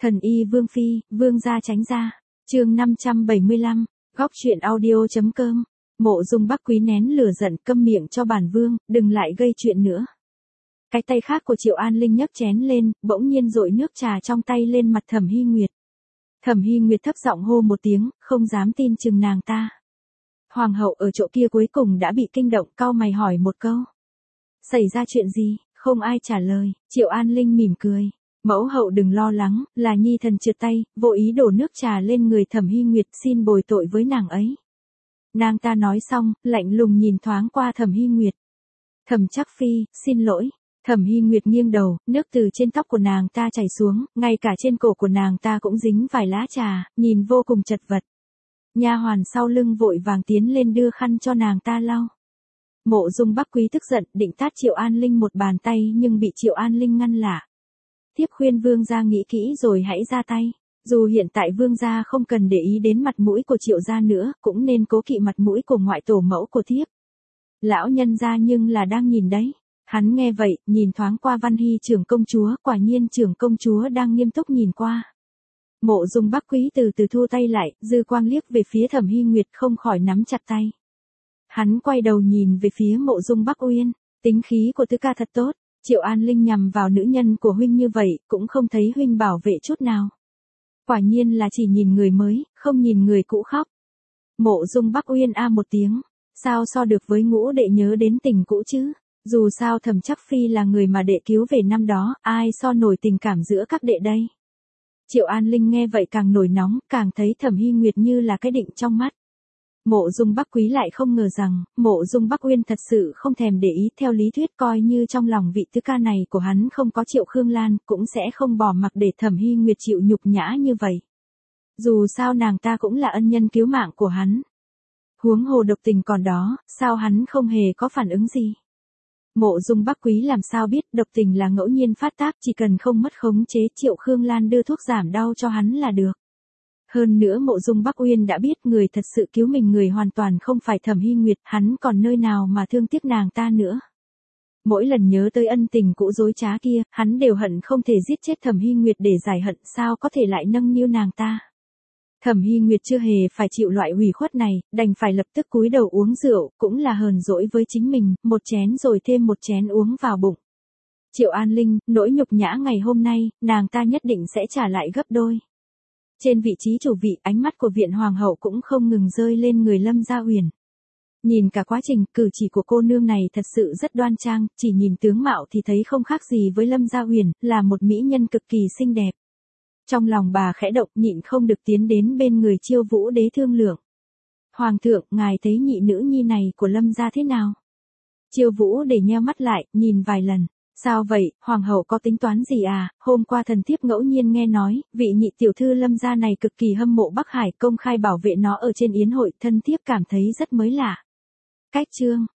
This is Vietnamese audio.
Thần y Vương Phi, Vương gia tránh ra. Chương 575, góc truyện audio.com. Mộ Dung Bắc Quý nén lửa giận, câm miệng cho bản vương, đừng lại gây chuyện nữa. Cái tay khác của Triệu An Linh nhấc chén lên, bỗng nhiên dội nước trà trong tay lên mặt Thẩm Hy Nguyệt. Thẩm Hy Nguyệt thấp giọng hô một tiếng, không dám tin chừng nàng ta. Hoàng hậu ở chỗ kia cuối cùng đã bị kinh động, cau mày hỏi một câu. Xảy ra chuyện gì? Không ai trả lời. Triệu An Linh mỉm cười. Mẫu hậu đừng lo lắng, là nhi thần trượt tay, vô ý đổ nước trà lên người Thẩm Hy Nguyệt, xin bồi tội với nàng ấy. Nàng ta nói xong, lạnh lùng nhìn thoáng qua Thẩm Hy Nguyệt. Thẩm Trác Phi, xin lỗi. Thẩm Hy Nguyệt nghiêng đầu, nước từ trên tóc của nàng ta chảy xuống, ngay cả trên cổ của nàng ta cũng dính vài lá trà, nhìn vô cùng chật vật. Nha hoàn sau lưng vội vàng tiến lên đưa khăn cho nàng ta lau. Mộ Dung Bắc Quý tức giận, định tát Triệu An Linh một bàn tay nhưng bị Triệu An Linh ngăn lại. Tiếp khuyên vương gia nghĩ kỹ rồi hãy ra tay. Dù hiện tại vương gia không cần để ý đến mặt mũi của Triệu gia nữa, cũng nên cố kỵ mặt mũi của ngoại tổ mẫu của thiếp. Lão nhân gia nhưng là đang nhìn đấy. Hắn nghe vậy, nhìn thoáng qua Văn Hy trưởng công chúa, quả nhiên trưởng công chúa đang nghiêm túc nhìn qua. Mộ Dung Bắc Quý từ từ thu tay lại, dư quang liếc về phía Thẩm Hy Nguyệt không khỏi nắm chặt tay. Hắn quay đầu nhìn về phía Mộ Dung Bắc Uyên, tính khí của tứ ca thật tốt, Triệu An Linh nhằm vào nữ nhân của huynh như vậy, cũng không thấy huynh bảo vệ chút nào. Quả nhiên là chỉ nhìn người mới, không nhìn người cũ khóc. Mộ Dung Bắc Uyên a một tiếng, sao so được với ngũ đệ nhớ đến tình cũ chứ? Dù sao Thẩm Trác Phi là người mà đệ cứu về năm đó, ai so nổi tình cảm giữa các đệ đây? Triệu An Linh nghe vậy càng nổi nóng, càng thấy Thẩm Hy Nguyệt như là cái định trong mắt. Mộ Dung Bắc Quý lại không ngờ rằng, Mộ Dung Bắc Uyên thật sự không thèm để ý, theo lý thuyết coi như trong lòng vị tứ ca này của hắn không có Triệu Khương Lan, cũng sẽ không bỏ mặc để Thẩm Hy Nguyệt chịu nhục nhã như vậy. Dù sao nàng ta cũng là ân nhân cứu mạng của hắn. Huống hồ độc tình còn đó, sao hắn không hề có phản ứng gì? Mộ Dung Bắc Quý làm sao biết độc tình là ngẫu nhiên phát tác, chỉ cần không mất khống chế Triệu Khương Lan đưa thuốc giảm đau cho hắn là được. Hơn nữa Mộ Dung Bắc Uyên đã biết người thật sự cứu mình người hoàn toàn không phải Thẩm Hy Nguyệt, hắn còn nơi nào mà thương tiếc nàng ta nữa. Mỗi lần nhớ tới ân tình cũ dối trá kia, hắn đều hận không thể giết chết Thẩm Hy Nguyệt để giải hận, sao có thể lại nâng niu nàng ta. Thẩm Hy Nguyệt chưa hề phải chịu loại hủy khuất này, đành phải lập tức cúi đầu uống rượu, cũng là hờn dỗi với chính mình, một chén rồi thêm một chén uống vào bụng. Triệu An Linh, nỗi nhục nhã ngày hôm nay, nàng ta nhất định sẽ trả lại gấp đôi. Trên vị trí chủ vị, ánh mắt của viện hoàng hậu cũng không ngừng rơi lên người Lâm Gia Uyển. Nhìn cả quá trình, cử chỉ của cô nương này thật sự rất đoan trang, chỉ nhìn tướng mạo thì thấy không khác gì với Lâm Gia Uyển, là một mỹ nhân cực kỳ xinh đẹp. Trong lòng bà khẽ động, nhịn không được tiến đến bên người Chiêu Vũ Đế thương lượng. Hoàng thượng, ngài thấy nhị nữ nhi này của Lâm gia thế nào? Chiêu Vũ Đế nheo mắt lại, nhìn vài lần. Sao vậy, hoàng hậu có tính toán gì à? Hôm qua thần thiếp ngẫu nhiên nghe nói, vị nhị tiểu thư Lâm gia này cực kỳ hâm mộ Bắc Hải, công khai bảo vệ nó ở trên yến hội, thần thiếp cảm thấy rất mới lạ. Cách chương,